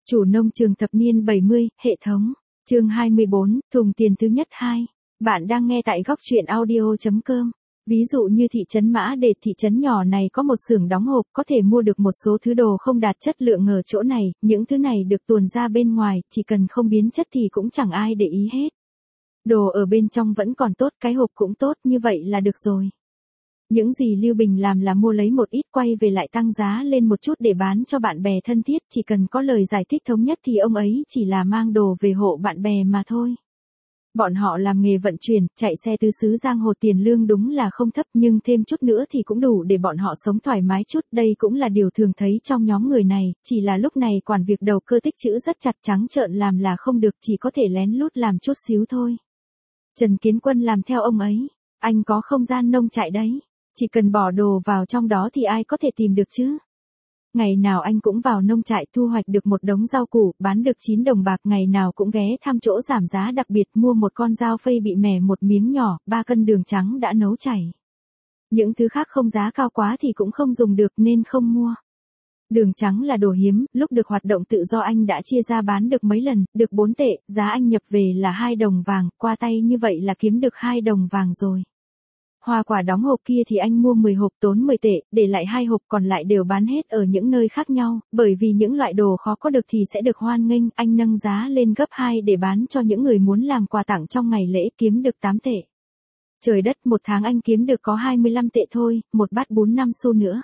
Chủ nông trường thập niên 70, hệ thống. Chương 24, thùng tiền thứ nhất 2. Bạn đang nghe tại góc truyện audio.com. Ví dụ như thị trấn Mã Đệt, thị trấn nhỏ này có một xưởng đóng hộp, có thể mua được một số thứ đồ không đạt chất lượng ở chỗ này, những thứ này được tuồn ra bên ngoài, chỉ cần không biến chất thì cũng chẳng ai để ý hết. Đồ ở bên trong vẫn còn tốt, cái hộp cũng tốt, như vậy là được rồi. Những gì Lưu Bình làm là mua lấy một ít, quay về lại tăng giá lên một chút để bán cho bạn bè thân thiết, chỉ cần có lời giải thích thống nhất thì ông ấy chỉ là mang đồ về hộ bạn bè mà thôi. Bọn họ làm nghề vận chuyển, chạy xe tứ xứ giang hồ, tiền lương đúng là không thấp, nhưng thêm chút nữa thì cũng đủ để bọn họ sống thoải mái chút, đây cũng là điều thường thấy trong nhóm người này, chỉ là lúc này quản việc đầu cơ tích trữ rất chặt, trắng trợn làm là không được, chỉ có thể lén lút làm chút xíu thôi. Trần Kiến Quân làm theo ông ấy, anh có không gian nông trại đấy. Chỉ cần bỏ đồ vào trong đó thì ai có thể tìm được chứ. Ngày nào anh cũng vào nông trại thu hoạch được một đống rau củ, bán được 9 đồng bạc, ngày nào cũng ghé thăm chỗ giảm giá đặc biệt, mua một con dao phây bị mẻ một miếng nhỏ, 3 cân đường trắng đã nấu chảy. Những thứ khác không giá cao quá thì cũng không dùng được nên không mua. Đường trắng là đồ hiếm, lúc được hoạt động tự do anh đã chia ra bán được mấy lần, được 4 tệ, giá anh nhập về là 2 đồng vàng, qua tay như vậy là kiếm được 2 đồng vàng rồi. Hoa quả đóng hộp kia thì anh mua 10 hộp tốn 10 tệ, để lại 2 hộp còn lại đều bán hết ở những nơi khác nhau, bởi vì những loại đồ khó có được thì sẽ được hoan nghênh, anh nâng giá lên gấp 2 để bán cho những người muốn làm quà tặng trong ngày lễ, kiếm được 8 tệ. Trời đất, một tháng anh kiếm được có 25 tệ thôi, một bát bún 5 xu nữa.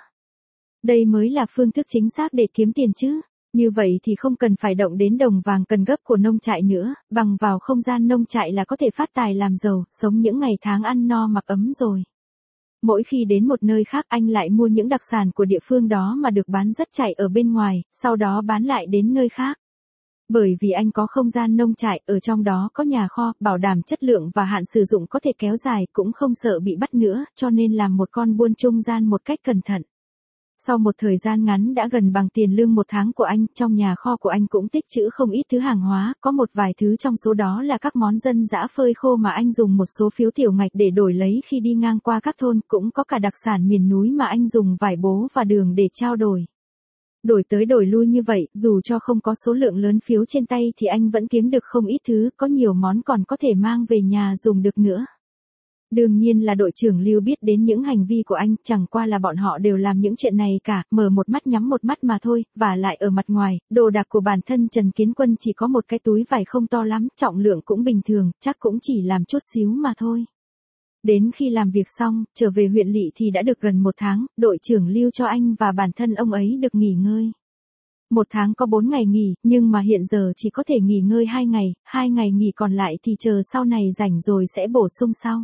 Đây mới là phương thức chính xác để kiếm tiền chứ. Như vậy thì không cần phải động đến đồng vàng cần gấp của nông trại nữa, bằng vào không gian nông trại là có thể phát tài làm giàu, sống những ngày tháng ăn no mặc ấm rồi. Mỗi khi đến một nơi khác anh lại mua những đặc sản của địa phương đó mà được bán rất chạy ở bên ngoài, sau đó bán lại đến nơi khác. Bởi vì anh có không gian nông trại, ở trong đó có nhà kho, bảo đảm chất lượng và hạn sử dụng có thể kéo dài, cũng không sợ bị bắt nữa, cho nên làm một con buôn trung gian một cách cẩn thận. Sau một thời gian ngắn đã gần bằng tiền lương một tháng của anh, trong nhà kho của anh cũng tích trữ không ít thứ hàng hóa, có một vài thứ trong số đó là các món dân dã phơi khô mà anh dùng một số phiếu tiểu ngạch để đổi lấy khi đi ngang qua các thôn, cũng có cả đặc sản miền núi mà anh dùng vải bố và đường để trao đổi. Đổi tới đổi lui như vậy, dù cho không có số lượng lớn phiếu trên tay thì anh vẫn kiếm được không ít thứ, có nhiều món còn có thể mang về nhà dùng được nữa. Đương nhiên là đội trưởng Lưu biết đến những hành vi của anh, chẳng qua là bọn họ đều làm những chuyện này cả, mở một mắt nhắm một mắt mà thôi, và lại ở mặt ngoài, đồ đạc của bản thân Trần Kiến Quân chỉ có một cái túi vải không to lắm, trọng lượng cũng bình thường, chắc cũng chỉ làm chút xíu mà thôi. Đến khi làm việc xong, trở về huyện lỵ thì đã được gần một tháng, đội trưởng Lưu cho anh và bản thân ông ấy được nghỉ ngơi. Một tháng có 4 ngày nghỉ, nhưng mà hiện giờ chỉ có thể nghỉ ngơi 2 ngày nghỉ còn lại thì chờ sau này rảnh rồi sẽ bổ sung sau.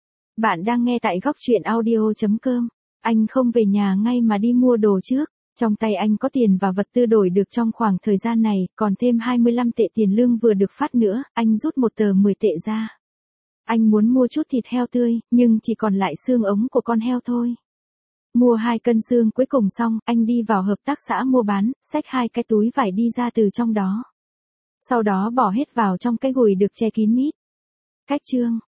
Bạn đang nghe tại góc truyện audio.com. Anh không về nhà ngay mà đi mua đồ trước. Trong tay anh có tiền và vật tư đổi được trong khoảng thời gian này, còn thêm 25 tệ tiền lương vừa được phát nữa, anh rút một tờ 10 tệ ra. Anh muốn mua chút thịt heo tươi, nhưng chỉ còn lại xương ống của con heo thôi. Mua 2 cân xương cuối cùng xong, anh đi vào hợp tác xã mua bán, xách 2 cái túi vải đi ra từ trong đó. Sau đó bỏ hết vào trong cái gùi được che kín mít. Cách chương.